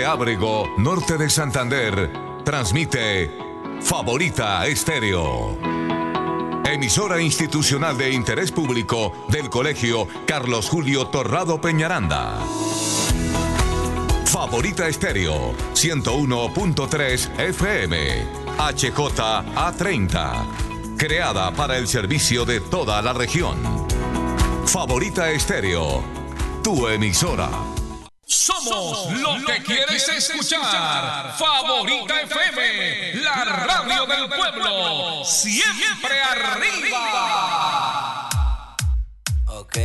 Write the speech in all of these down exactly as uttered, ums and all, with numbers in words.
de Ábrego, norte de Santander, transmite Favorita Estéreo. Emisora institucional de interés público del Colegio Carlos Julio Torrado Peñaranda. Favorita Estéreo, ciento uno punto tres F M, H J A treinta. Creada para el servicio de toda la región. Favorita Estéreo, tu emisora. Somos lo que quieres escuchar. Favorita F M, la radio del pueblo. Siempre arriba. Ok.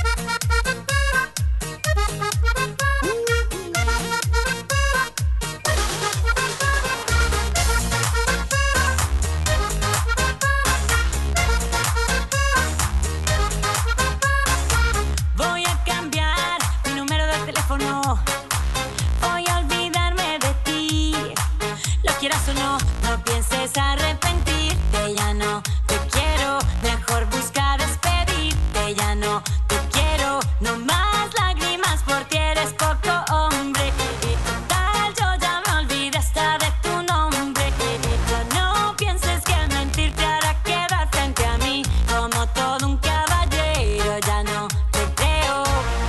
Quieras o no, no pienses arrepentirte, ya no te quiero, mejor busca despedirte, ya no te quiero, no más lágrimas por ti, eres poco hombre, total yo ya me olvidé hasta de tu nombre, ya no pienses que mentir te hará quedar frente a mí, como todo un caballero, ya no te creo,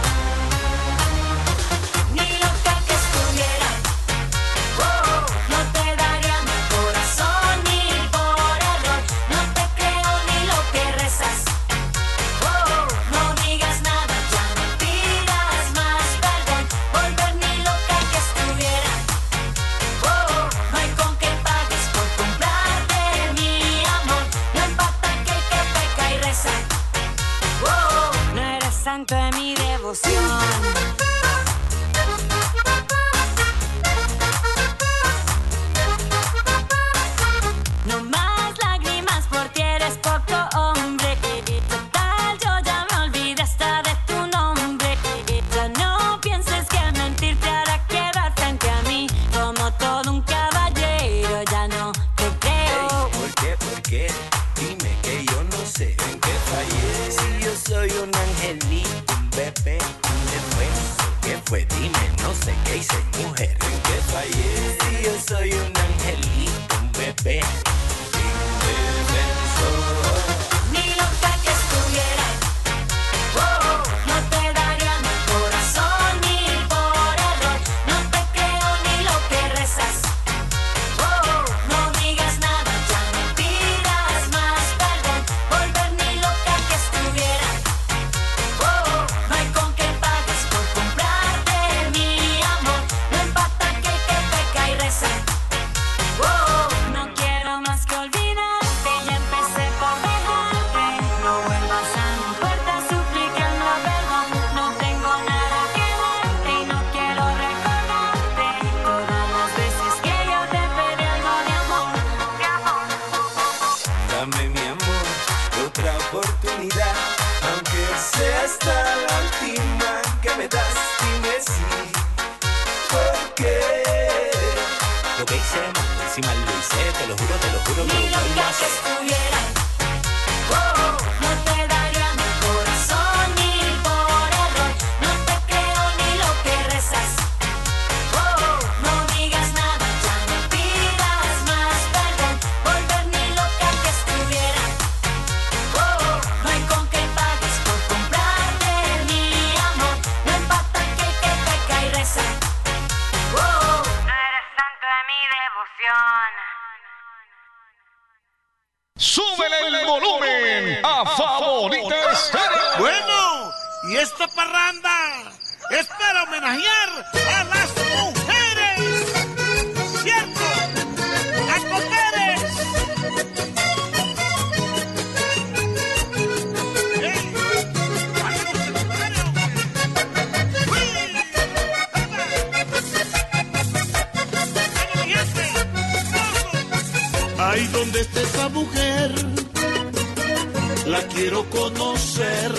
ni loca que estuviera, oh, no te santo de mi devoción. No más lágrimas por ti, eres poco hombre. Total, yo ya me olvidé hasta de tu nombre. Ya no pienses que mentir te hará quedar frente a mí como todo un caballero. Ya no te creo. Hey, ¿por qué? ¿Por qué? Dime que yo no sé en qué fallé. Si yo soy un angelito, un bebé, un defenso. ¿Qué fue? Dime, no sé qué hice, mujer. ¿En qué fallé? Si yo soy un angelito, un bebé, indefenso. Ni loca que estuviera, oh, no te daría mi corazón ni por error. No te creo ni lo que rezas, oh, no digas nada, ya no pidas más perdón. Volver ni loca que estuviera, oh, no hay con qué pagues por comprarte mi amor. No empata que el que peca y reza, oh, no quiero más que olvidarte, ya empecé por dejarte. No vuelvas a mi puerta suplicando perdón. No tengo nada que darte y no quiero recordarte todas las veces que yo te pedí algo de amor, de amor. Dame mi amor, otra oportunidad, aunque sea esta la última que me das. Dime sí, ¿por qué? Lo que hice mal, encima lo hice, te lo juro, te lo juro que Ni lo vuelvo a loca que hacer. estuviera, oh, no te daría mi corazón ni por error. No te creo ni lo que rezas, oh, no digas nada, ya no pidas más perdón. Volver ni loca que estuviera, oh, no hay con qué pagues por comprarte mi amor. No empata que el que peca y reza, oh, no eres santo de mi devoción. Súbele el volumen a Favorita Estéreo. Bueno, y esta parranda es para homenajear a las mujeres, ¿cierto? ¡Las mujeres! ¡Ey! ¡Bajemos el escenario! ¡Uy! ¡Epa! ¡Bueno, mi gente! ¡Gozo! Ahí donde está esa mujer, la quiero conocer,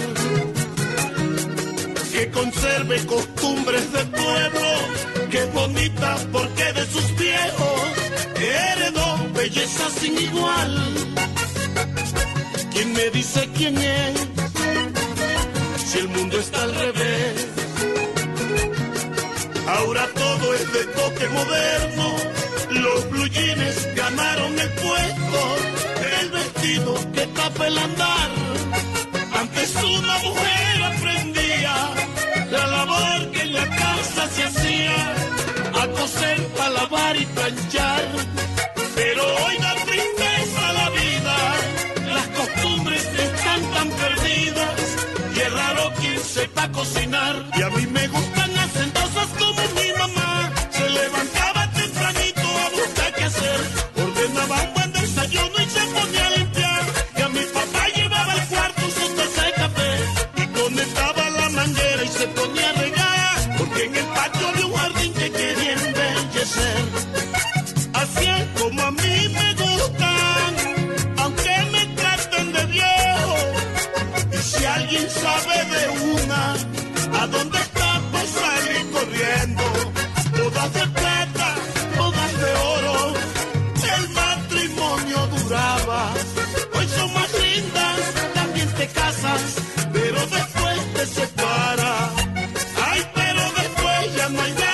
que conserve costumbres de pueblo, que es bonita porque de sus viejos heredó belleza sin igual. ¿Quién me dice quién es? Si el mundo está al revés. Ahora todo es de toque moderno. Los blue jeans ganaron el puesto. El vestido que tapa el andar. Antes una mujer aprendía la labor que en la casa se hacía, a coser, a lavar y planchar. Pero hoy da tristeza la vida, las costumbres están tan perdidas, y es raro quien sepa cocinar. Y a mí me gustan hacendosas como mi mamá, se levantaba tempranito a buscar qué hacer, ordenaba un buen desayuno y se ponía a limpiar. Y a mi papá llevaba al cuarto su taza de café, y conectaba la manguera y se ponía a regar, porque en el patio había un jardín que quería embellecer. Así es como a mí me gustan, aunque me traten de viejo. Y si alguien sabe de una, ¿a dónde está? Pues salir corriendo. Todas de plata, todas de oro, el matrimonio duraba. Hoy son más lindas, también te casas, pero después te separas. Ay, pero después ya no hay nada.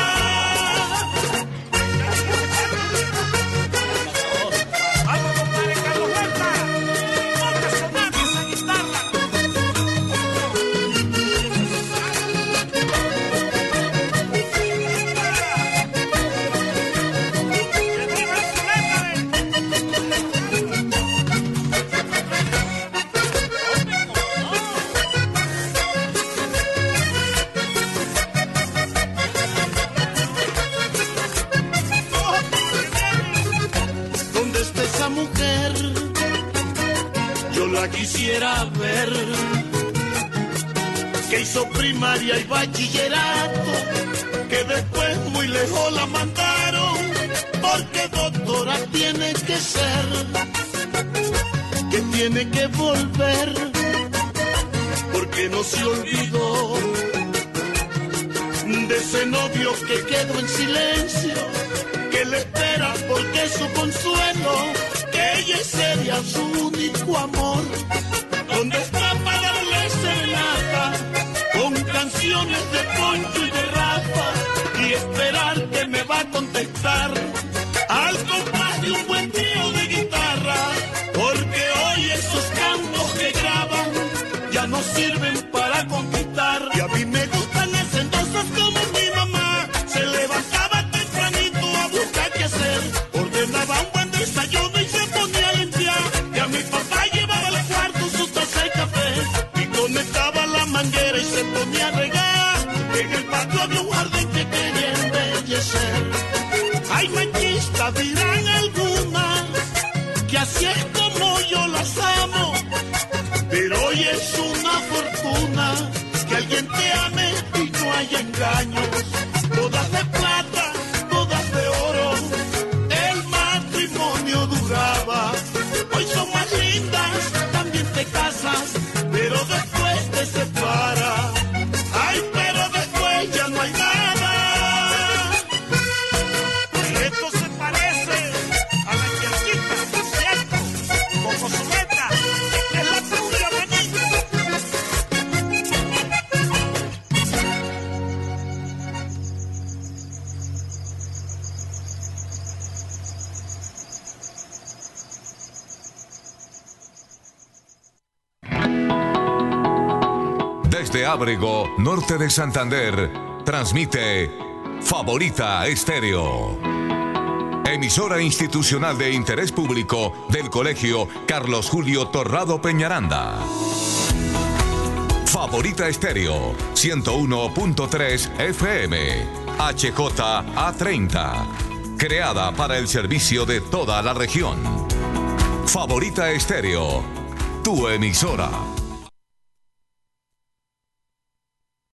¿Dónde está esa mujer? Yo la quisiera ver, que hizo primaria y bachillerato, que después muy lejos la mandaron, porque doctora tiene que ser, que tiene que volver, porque no se olvidó de ese novio que quedó en silencio, que le espera porque es su consuelo, que ella sería su único amor. ¿Dónde está para darle serenata con canciones de Poncho y de Rafa, y esperar que me va a contestar al compás de un buen trío de guitarra? Porque hoy esos cantos que graban ya no sirven para conquistar. Y a mí me gustan hacendosas como mi mamá, se levantaba tempranito a buscar qué hacer, ordenaba un buen desayuno y se ponía a limpiar. Y a mi papá llevaba al cuarto su taza de café, y conectaba la manguera y se ponía a regar. En el patio había un jardín que quería embellecer. Ay, machista, dirán algunas, que así es como yo las amo, pero hoy es una fortuna que alguien te ame y no haya engaños. Todas de plata, todas de oro, el matrimonio duraba. Hoy son más lindas, también te casas, pero después te separas. Ay, pero después ya no hay nada. Y esto se parece a la yerquita, ¿cierto? Coco Zuleta, es la tuya, manito. Desde Ábrego, norte de Santander, transmite Favorita Estéreo. Emisora institucional de interés público del Colegio Carlos Julio Torrado Peñaranda. Favorita Estéreo, ciento uno punto tres F M, H J A treinta. Creada para el servicio de toda la región. Favorita Estéreo, tu emisora.